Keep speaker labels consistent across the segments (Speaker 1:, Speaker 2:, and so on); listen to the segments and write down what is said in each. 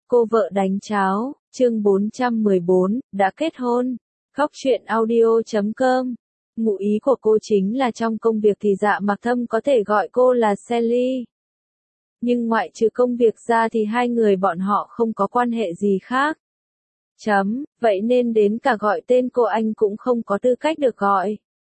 Speaker 1: Cô vợ đánh cháo, chương 414, đã kết hôn. Khóc chuyện audio.com. Ngụ ý của cô chính là trong công việc thì Dạ Mặc Thâm có thể gọi cô là Sally. Nhưng ngoại trừ công việc ra thì hai người bọn họ không có quan hệ gì khác. Vậy nên đến cả gọi tên cô anh cũng không có tư cách được gọi.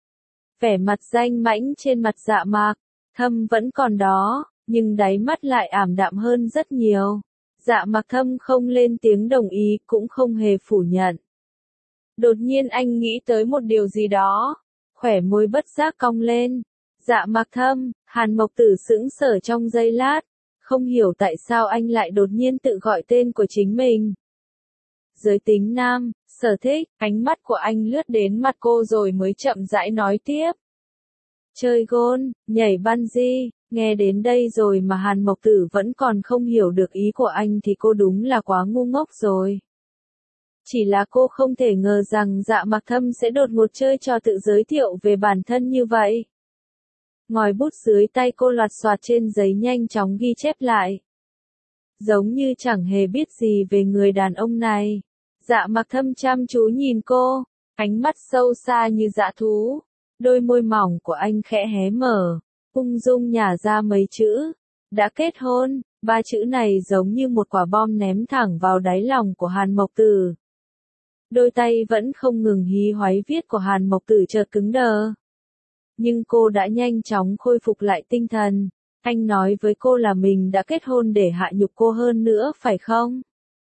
Speaker 1: Vẻ mặt danh mãnh trên mặt Dạ Mặc Thâm vẫn còn đó, nhưng đáy mắt lại ảm đạm hơn rất nhiều. Dạ Mặc Thâm không lên tiếng đồng ý, cũng không hề phủ nhận. Đột nhiên anh nghĩ tới một điều gì đó, khóe môi bất giác cong lên. Dạ Mặc Thâm, Hàn Mộc Tử sững sờ trong giây lát, không hiểu tại sao anh lại đột nhiên tự gọi tên của chính mình. Giới tính nam, sở thích, ánh mắt của anh lướt đến mặt cô rồi mới chậm rãi nói tiếp. Chơi gôn, nhảy bungee, nghe đến đây rồi mà Hàn Mộc Tử vẫn còn không hiểu được ý của anh thì cô đúng là quá ngu ngốc rồi. Chỉ là cô không thể ngờ rằng Dạ Mặc Thâm sẽ đột ngột chơi trò tự giới thiệu về bản thân như vậy. Ngòi bút dưới tay cô loạt soạt trên giấy nhanh chóng ghi chép lại. Giống như chẳng hề biết gì về người đàn ông này. Dạ Mặc Thâm chăm chú nhìn cô, ánh mắt sâu xa như dã thú. Đôi môi mỏng của anh khẽ hé mở, ung dung nhả ra mấy chữ. Đã kết hôn, ba chữ này giống như một quả bom ném thẳng vào đáy lòng của Hàn Mộc Tử. Đôi tay vẫn không ngừng hí hoáy viết của Hàn Mộc Tử chợt cứng đờ. Nhưng cô đã nhanh chóng khôi phục lại tinh thần. Anh nói với cô là mình đã kết hôn để hạ nhục cô hơn nữa phải không?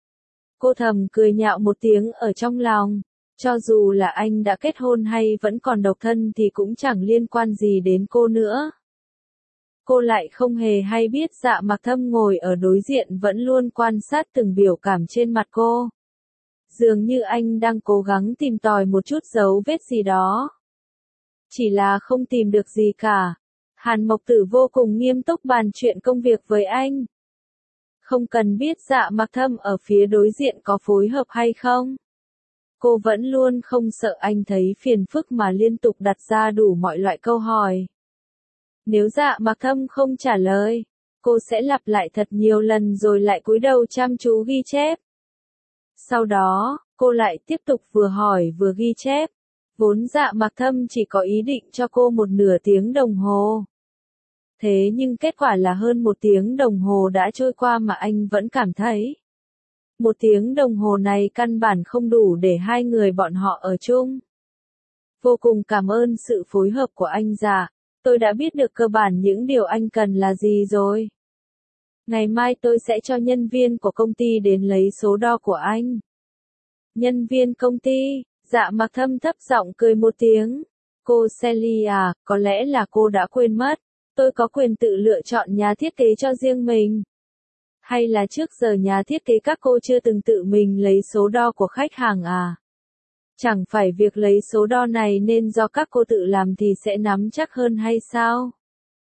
Speaker 1: Cô thầm cười nhạo một tiếng ở trong lòng. Cho dù là anh đã kết hôn hay vẫn còn độc thân thì cũng chẳng liên quan gì đến cô nữa. Cô lại không hề hay biết Dạ Mặc Thâm ngồi ở đối diện vẫn luôn quan sát từng biểu cảm trên mặt cô. Dường như anh đang cố gắng tìm tòi một chút dấu vết gì đó. Chỉ là không tìm được gì cả. Hàn Mộc Tử vô cùng nghiêm túc bàn chuyện công việc với anh. Không cần biết Dạ Mặc Thâm ở phía đối diện có phối hợp hay không. Cô vẫn luôn không sợ anh thấy phiền phức mà liên tục đặt ra đủ mọi loại câu hỏi. Nếu Dạ Mặc Thâm không trả lời, cô sẽ lặp lại thật nhiều lần rồi lại cúi đầu chăm chú ghi chép. Sau đó, cô lại tiếp tục vừa hỏi vừa ghi chép. Vốn Dạ Mặc Thâm chỉ có ý định cho cô một nửa tiếng đồng hồ. Thế nhưng kết quả là hơn một tiếng đồng hồ đã trôi qua mà anh vẫn cảm thấy. Một tiếng đồng hồ này căn bản không đủ để hai người bọn họ ở chung. Vô cùng cảm ơn sự phối hợp của anh Dạ. Tôi đã biết được cơ bản những điều anh cần là gì rồi. Ngày mai tôi sẽ cho nhân viên của công ty đến lấy số đo của anh. Nhân viên công ty, Dạ Mặc Thâm thấp giọng cười một tiếng. Cô Sally à, có lẽ là cô đã quên mất. Tôi có quyền tự lựa chọn nhà thiết kế cho riêng mình. Hay là trước giờ nhà thiết kế các cô chưa từng tự mình lấy số đo của khách hàng à? Chẳng phải việc lấy số đo này nên do các cô tự làm thì sẽ nắm chắc hơn hay sao?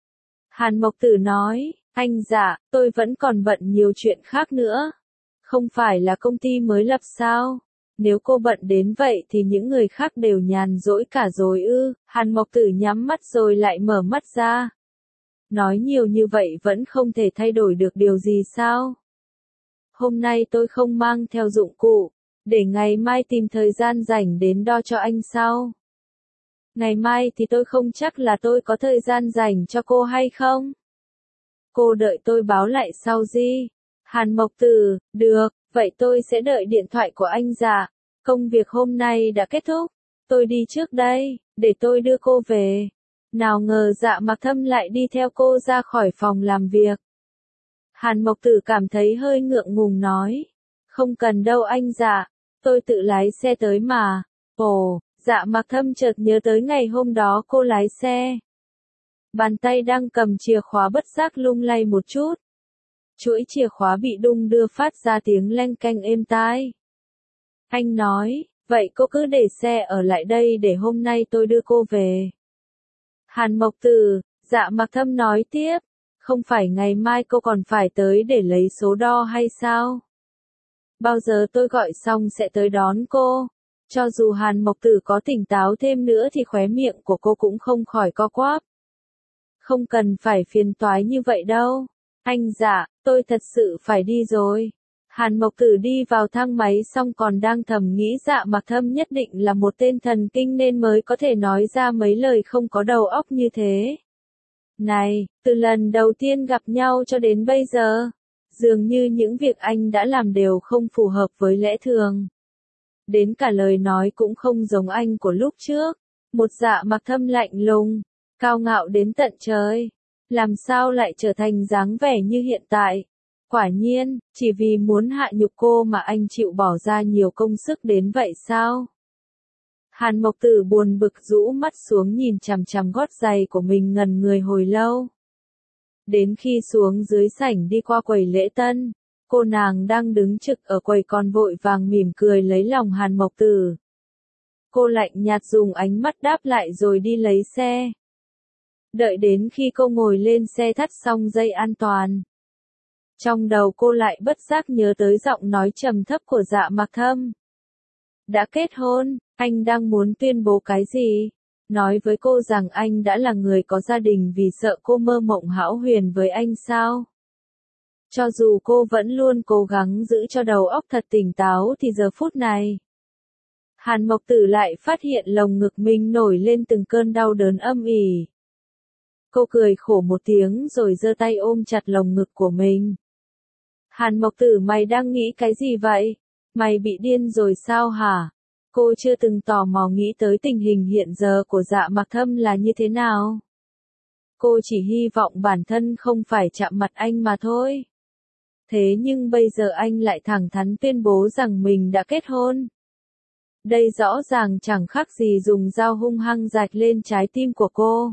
Speaker 1: Hàn Mộc Tử nói, anh Dạ, tôi vẫn còn bận nhiều chuyện khác nữa. Không phải là công ty mới lập sao? Nếu cô bận đến vậy thì những người khác đều nhàn rỗi cả rồi ư? Hàn Mộc Tử nhắm mắt rồi lại mở mắt ra. Nói nhiều như vậy vẫn không thể thay đổi được điều gì sao? Hôm nay tôi không mang theo dụng cụ, để ngày mai tìm thời gian rảnh đến đo cho anh sau. Ngày mai thì tôi không chắc là tôi có thời gian rảnh cho cô hay không? Cô đợi tôi báo lại sau gì? Hàn Mộc Tử, được, vậy tôi sẽ đợi điện thoại của anh Dạ. Công việc hôm nay đã kết thúc, tôi đi trước đây, để tôi đưa cô về. Nào ngờ Dạ Mặc Thâm lại đi theo cô ra khỏi phòng làm việc. Hàn Mộc Tử cảm thấy hơi ngượng ngùng nói. Không cần đâu anh Dạ, tôi tự lái xe tới mà. Ồ, Dạ Mặc Thâm chợt nhớ tới ngày hôm đó cô lái xe. Bàn tay đang cầm chìa khóa bất giác lung lay một chút. Chuỗi chìa khóa bị đung đưa phát ra tiếng leng keng êm tai. Anh nói, vậy cô cứ để xe ở lại đây để hôm nay tôi đưa cô về. Hàn Mộc Tử, Dạ Mặc Thâm nói tiếp, không phải ngày mai cô còn phải tới để lấy số đo hay sao? Bao giờ tôi gọi xong sẽ tới đón cô. Cho dù Hàn Mộc Tử có tỉnh táo thêm nữa thì khóe miệng của cô cũng không khỏi co quắp. Không cần phải phiền toái như vậy đâu. Anh Dạ, tôi thật sự phải đi rồi. Hàn Mộc Tử đi vào thang máy xong còn đang thầm nghĩ Dạ Mặc Thâm nhất định là một tên thần kinh nên mới có thể nói ra mấy lời không có đầu óc như thế. Này, từ lần đầu tiên gặp nhau cho đến bây giờ, dường như những việc anh đã làm đều không phù hợp với lẽ thường. Đến cả lời nói cũng không giống anh của lúc trước. Một Dạ Mặc Thâm lạnh lùng, cao ngạo đến tận trời. Làm sao lại trở thành dáng vẻ như hiện tại? Quả nhiên, chỉ vì muốn hạ nhục cô mà anh chịu bỏ ra nhiều công sức đến vậy sao? Hàn Mộc Tử buồn bực rũ mắt xuống nhìn chằm chằm gót giày của mình ngần người hồi lâu. Đến khi xuống dưới sảnh đi qua quầy lễ tân, cô nàng đang đứng trực ở quầy còn vội vàng mỉm cười lấy lòng Hàn Mộc Tử. Cô lạnh nhạt dùng ánh mắt đáp lại rồi đi lấy xe. Đợi đến khi cô ngồi lên xe thắt xong dây an toàn. Trong đầu cô lại bất giác nhớ tới giọng nói trầm thấp của Dạ Mặc Thâm. Đã kết hôn, anh đang muốn tuyên bố cái gì? Nói với cô rằng anh đã là người có gia đình vì sợ cô mơ mộng hão huyền với anh sao? Cho dù cô vẫn luôn cố gắng giữ cho đầu óc thật tỉnh táo thì giờ phút này. Hàn Mộc Tử lại phát hiện lồng ngực mình nổi lên từng cơn đau đớn âm ỉ. Cô cười khổ một tiếng rồi giơ tay ôm chặt lồng ngực của mình. Hàn Mộc Tử, mày đang nghĩ cái gì vậy? Mày bị điên rồi sao hả? Cô chưa từng tò mò nghĩ tới tình hình hiện giờ của Dạ Mặc Thâm là như thế nào. Cô chỉ hy vọng bản thân không phải chạm mặt anh mà thôi. Thế nhưng bây giờ anh lại thẳng thắn tuyên bố rằng mình đã kết hôn. Đây rõ ràng chẳng khác gì dùng dao hung hăng rạch lên trái tim của cô.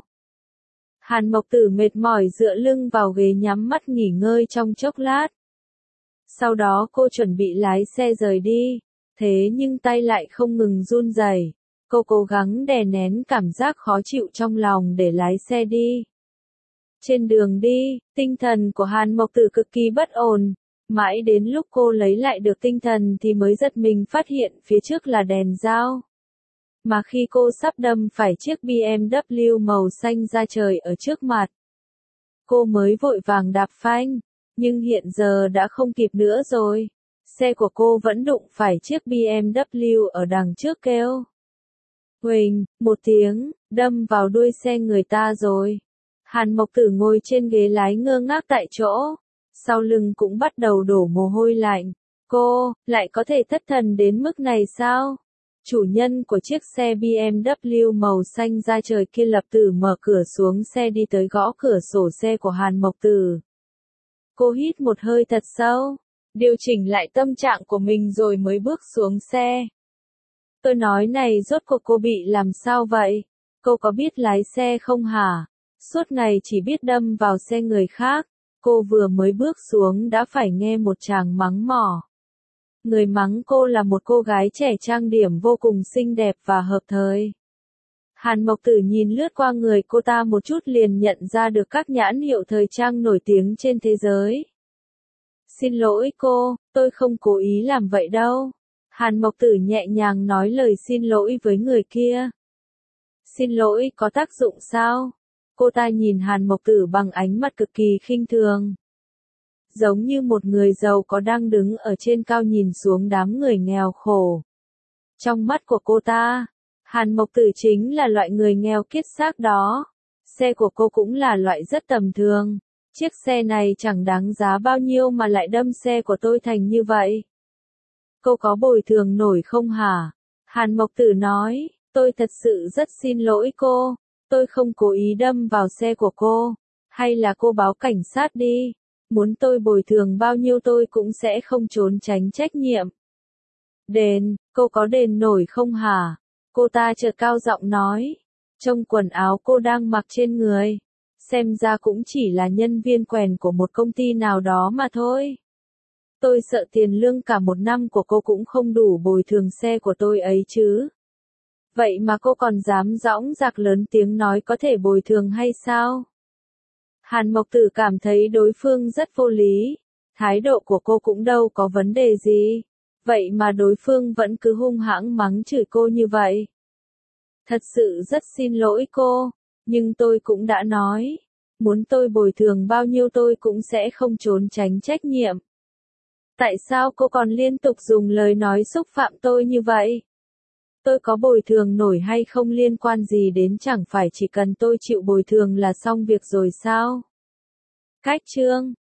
Speaker 1: Hàn Mộc Tử mệt mỏi dựa lưng vào ghế nhắm mắt nghỉ ngơi trong chốc lát. Sau đó cô chuẩn bị lái xe rời đi, thế nhưng tay lại không ngừng run rẩy. Cô cố gắng đè nén cảm giác khó chịu trong lòng để lái xe đi. Trên đường đi, tinh thần của Hàn Mộc Tử cực kỳ bất ổn. Mãi đến lúc cô lấy lại được tinh thần thì mới giật mình phát hiện phía trước là đèn giao. Mà khi cô sắp đâm phải chiếc BMW màu xanh da trời ở trước mặt, cô mới vội vàng đạp phanh, nhưng hiện giờ đã không kịp nữa rồi. Xe của cô vẫn đụng phải chiếc BMW ở đằng trước kêu. Huỳnh, một tiếng, đâm vào đuôi xe người ta rồi. Hàn Mộc Tử ngồi trên ghế lái ngơ ngác tại chỗ, sau lưng cũng bắt đầu đổ mồ hôi lạnh. Cô, lại có thể thất thần đến mức này sao? Chủ nhân của chiếc xe BMW màu xanh da trời kia lập tức mở cửa xuống xe đi tới gõ cửa sổ xe của Hàn Mộc Tử. Cô hít một hơi thật sâu, điều chỉnh lại tâm trạng của mình rồi mới bước xuống xe. Tôi nói này, rốt cuộc cô bị làm sao vậy? Cô có biết lái xe không hả? Suốt ngày chỉ biết đâm vào xe người khác. Cô vừa mới bước xuống đã phải nghe một tràng mắng mỏ. Người mắng cô là một cô gái trẻ trang điểm vô cùng xinh đẹp và hợp thời. Hàn Mộc Tử nhìn lướt qua người cô ta một chút liền nhận ra được các nhãn hiệu thời trang nổi tiếng trên thế giới. Xin lỗi cô, tôi không cố ý làm vậy đâu. Hàn Mộc Tử nhẹ nhàng nói lời xin lỗi với người kia. Xin lỗi có tác dụng sao? Cô ta nhìn Hàn Mộc Tử bằng ánh mắt cực kỳ khinh thường. Giống như một người giàu có đang đứng ở trên cao nhìn xuống đám người nghèo khổ. Trong mắt của cô ta, Hàn Mộc Tử chính là loại người nghèo kiết xác đó. Xe của cô cũng là loại rất tầm thường. Chiếc xe này chẳng đáng giá bao nhiêu mà lại đâm xe của tôi thành như vậy. Cô có bồi thường nổi không hả? Hàn Mộc Tử nói, tôi thật sự rất xin lỗi cô. Tôi không cố ý đâm vào xe của cô. Hay là cô báo cảnh sát đi. Muốn tôi bồi thường bao nhiêu tôi cũng sẽ không trốn tránh trách nhiệm. Đền, cô có đền nổi không hả? Cô ta chợt cao giọng nói. Trông quần áo cô đang mặc trên người. Xem ra cũng chỉ là nhân viên quèn của một công ty nào đó mà thôi. Tôi sợ tiền lương cả một năm của cô cũng không đủ bồi thường xe của tôi ấy chứ. Vậy mà cô còn dám dõng dạc lớn tiếng nói có thể bồi thường hay sao? Hàn Mộc Tử cảm thấy đối phương rất vô lý. Thái độ của cô cũng đâu có vấn đề gì. Vậy mà đối phương vẫn cứ hung hãng mắng chửi cô như vậy. Thật sự rất xin lỗi cô. Nhưng tôi cũng đã nói. Muốn tôi bồi thường bao nhiêu tôi cũng sẽ không trốn tránh trách nhiệm. Tại sao cô còn liên tục dùng lời nói xúc phạm tôi như vậy? Tôi có bồi thường nổi hay không liên quan gì đến, chẳng phải chỉ cần tôi chịu bồi thường là xong việc rồi sao? Cách chương